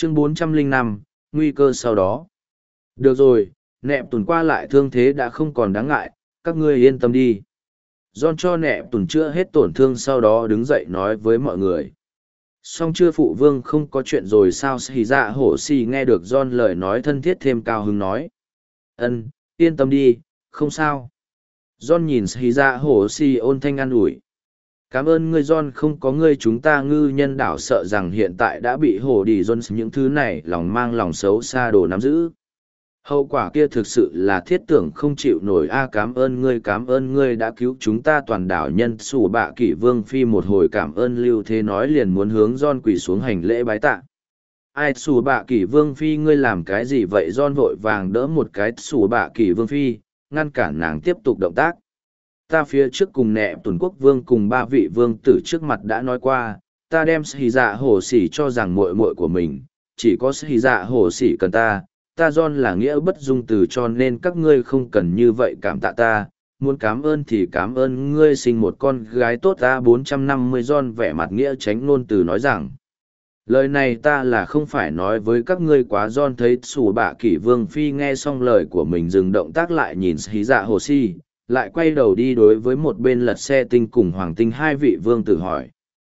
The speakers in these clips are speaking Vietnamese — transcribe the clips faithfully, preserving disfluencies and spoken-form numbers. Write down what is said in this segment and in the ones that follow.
Chương bốn trăm lẻ năm, nguy cơ sau đó. Được rồi, nẹp tuần qua lại thương thế đã không còn đáng ngại, các ngươi yên tâm đi. John cho nẹp tuần chữa hết tổn thương sau đó đứng dậy nói với mọi người. Song chưa phụ vương không có chuyện rồi sao xì dạ hổ xì nghe được John lời nói thân thiết thêm cao hứng nói. Ân, yên tâm đi, không sao. John nhìn xì dạ hổ xì ôn thanh an ủi. Cảm ơn ngươi John, không có ngươi chúng ta ngư nhân đảo sợ rằng hiện tại đã bị hổ đi John những thứ này lòng mang lòng xấu xa đồ nắm giữ. Hậu quả kia thực sự là thiết tưởng không chịu nổi a. Cảm ơn ngươi, cảm ơn ngươi đã cứu chúng ta toàn đảo nhân sủ bạ kỷ vương phi một hồi cảm ơn lưu thế nói liền muốn hướng John quỳ xuống hành lễ bái tạ. Ai sủ bạ kỷ vương phi ngươi làm cái gì vậy? John vội vàng đỡ một cái sủ bạ kỷ vương phi, ngăn cản nàng tiếp tục động tác. Ta phía trước cùng nẹ tuần quốc vương cùng ba vị vương tử trước mặt đã nói qua, ta đem xì dạ hổ xỉ cho rằng muội muội của mình, chỉ có xì dạ hổ xỉ cần ta. Ta John là nghĩa bất dung từ cho nên các ngươi không cần như vậy cảm tạ ta, muốn cảm ơn thì cảm ơn ngươi sinh một con gái tốt ta. Bốn trăm năm mươi John vẻ mặt nghĩa tránh ngôn từ nói rằng, lời này ta là không phải nói với các ngươi quá. John thấy sủ bạ kỷ vương phi nghe xong lời của mình dừng động tác lại nhìn xí dạ hồ si, lại quay đầu đi đối với một bên lật xe tinh cùng hoàng tinh hai vị vương tử hỏi.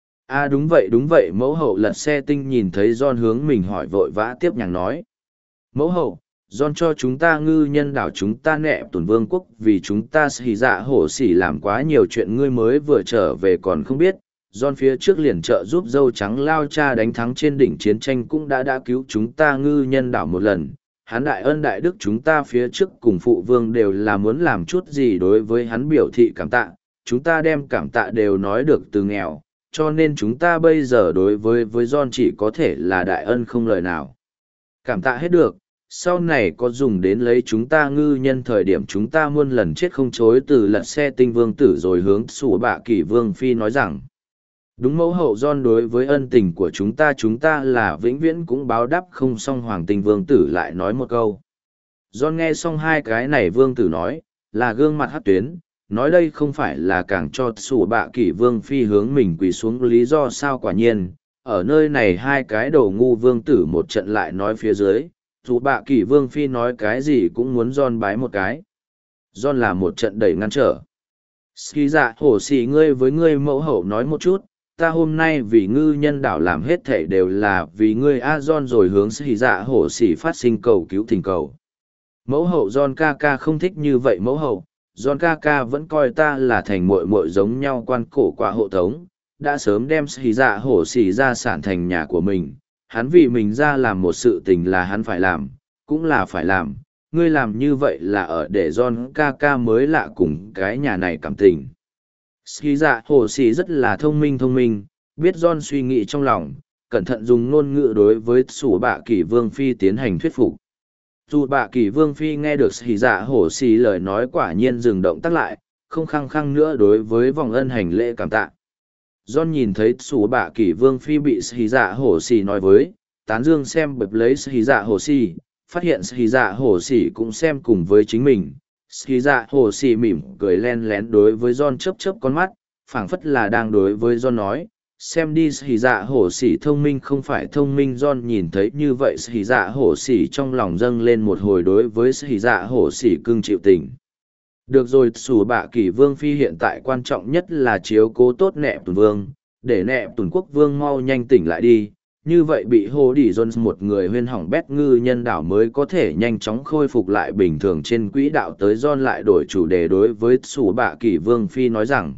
À đúng vậy đúng vậy, mẫu hậu. Lật xe tinh nhìn thấy John hướng mình hỏi vội vã tiếp nhàng nói. Mẫu hậu, John cho chúng ta ngư nhân đảo chúng ta nẹ tuần vương quốc vì chúng ta xì dạ hổ xỉ làm quá nhiều chuyện ngươi mới vừa trở về còn không biết. John phía trước liền trợ giúp dâu trắng lao cha đánh thắng trên đỉnh chiến tranh cũng đã đã cứu chúng ta ngư nhân đảo một lần. Hắn đại ân đại đức chúng ta phía trước cùng phụ vương đều là muốn làm chút gì đối với hắn biểu thị cảm tạ. Chúng ta đem cảm tạ đều nói được từ nghèo, cho nên chúng ta bây giờ đối với với John chỉ có thể là đại ân không lời nào. Cảm tạ hết được, sau này có dùng đến lấy chúng ta ngư nhân thời điểm chúng ta muôn lần chết không chối từ. Lật xe tinh vương tử rồi hướng sủ bạ kỷ vương phi nói rằng. Đúng mẫu hậu John đối với ân tình của chúng ta chúng ta là vĩnh viễn cũng báo đáp không. Xong hoàng tinh vương tử lại nói một câu. John nghe xong hai cái này vương tử nói, là gương mặt hát tuyến, nói đây không phải là càng cho sủ bạ kỷ vương phi hướng mình quỳ xuống lý do sao. Quả nhiên, ở nơi này hai cái đầu ngu vương tử một trận lại nói phía dưới, dù bạ kỷ vương phi nói cái gì cũng muốn John bái một cái. John là một trận đẩy ngăn trở. Ski dạ hổ xỉ ngươi với ngươi mẫu hậu nói một chút, ta hôm nay vì ngư nhân đảo làm hết thể đều là vì ngươi a. John rồi hướng Ski dạ hổ xỉ phát sinh cầu cứu thỉnh cầu. Mẫu hậu John ca ca không thích như vậy mẫu hậu, John ca ca vẫn coi ta là thành muội muội giống nhau quan cổ qua hộ tống, đã sớm đem Ski dạ hổ xỉ ra sản thành nhà của mình. Hắn vì mình ra làm một sự tình là hắn phải làm, cũng là phải làm, ngươi làm như vậy là ở để John ca ca mới lạ cùng cái nhà này cảm tình. Ski dạ hồ xì rất là thông minh thông minh, biết John suy nghĩ trong lòng, cẩn thận dùng ngôn ngữ đối với sủ bạ kỷ vương phi tiến hành thuyết phục. Dù bạ kỷ vương phi nghe được Ski dạ hồ xì lời nói quả nhiên dừng động tác lại, không khăng khăng nữa đối với vòng ân hành lễ cảm tạ. John nhìn thấy sủ bạ kỷ vương phi bị Ski dạ hổ xì nói với, tán dương xem bập lấy Ski dạ hổ xì, phát hiện Ski dạ hổ xì cũng xem cùng với chính mình. Ski dạ hổ xì mỉm cười len lén đối với John chớp chớp con mắt, phảng phất là đang đối với John nói, xem đi Ski dạ hổ xì thông minh không phải thông minh. John nhìn thấy như vậy Ski dạ hổ xì trong lòng dâng lên một hồi đối với Ski dạ hổ xì cưng chịu tình. Được rồi, sủ bạ kỷ vương phi hiện tại quan trọng nhất là chiếu cố tốt nẹp tuần vương, để nẹp tuần quốc vương mau nhanh tỉnh lại đi, như vậy bị hô đi Jones một người huyên hỏng bét ngư nhân đảo mới có thể nhanh chóng khôi phục lại bình thường trên quỹ đạo. Tới John lại đổi chủ đề đối với sủ bạ kỷ vương phi nói rằng,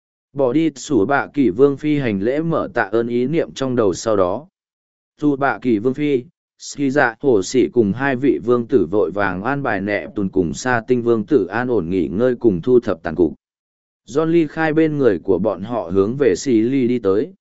bỏ đi. Sủ bạ kỷ vương phi hành lễ mở tạ ơn ý niệm trong đầu sau đó. Sủ bạ kỷ vương phi, Ski dạ hổ xỉ cùng hai vị vương tử vội vàng an bài nẹ tuần cùng sa tinh vương tử an ổn nghỉ ngơi cùng thu thập tàn cục. John ly khai bên người của bọn họ hướng về xì ly đi tới.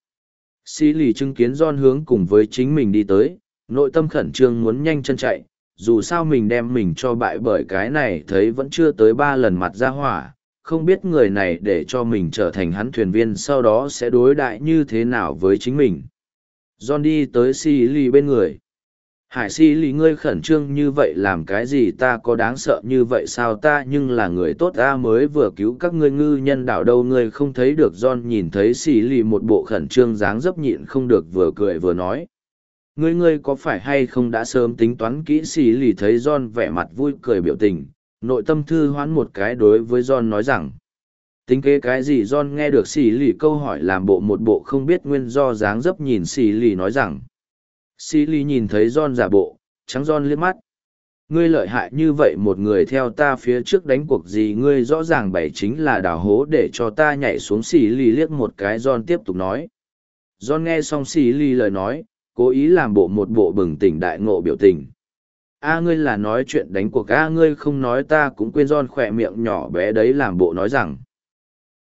Xì ly chứng kiến John hướng cùng với chính mình đi tới, nội tâm khẩn trương muốn nhanh chân chạy, dù sao mình đem mình cho bại bởi cái này thấy vẫn chưa tới ba lần mặt ra hỏa, không biết người này để cho mình trở thành hắn thuyền viên sau đó sẽ đối đại như thế nào với chính mình. John đi tới xì ly bên người. Hải si lì ngươi khẩn trương như vậy làm cái gì, ta có đáng sợ như vậy sao, ta nhưng là người tốt ta mới vừa cứu các ngươi ngư nhân đảo đâu ngươi không thấy được. John nhìn thấy xì lì một bộ khẩn trương dáng dấp nhịn không được vừa cười vừa nói. Ngươi ngươi có phải hay không đã sớm tính toán kỹ xì lì thấy John vẻ mặt vui cười biểu tình, nội tâm thư hoán một cái đối với John nói rằng. Tính kế cái gì John nghe được xì lì câu hỏi làm bộ một bộ không biết nguyên do dáng dấp nhìn xì lì nói rằng. Xì lì nhìn thấy John giả bộ, trắng John liếc mắt. Ngươi lợi hại như vậy một người theo ta phía trước đánh cuộc gì ngươi rõ ràng bày chính là đào hố để cho ta nhảy xuống xì lì liếc một cái John tiếp tục nói. John nghe xong xì lì lời nói, cố ý làm bộ một bộ bừng tỉnh đại ngộ biểu tình. A ngươi là nói chuyện đánh cuộc A ngươi không nói ta cũng quên John khỏe miệng nhỏ bé đấy làm bộ nói rằng.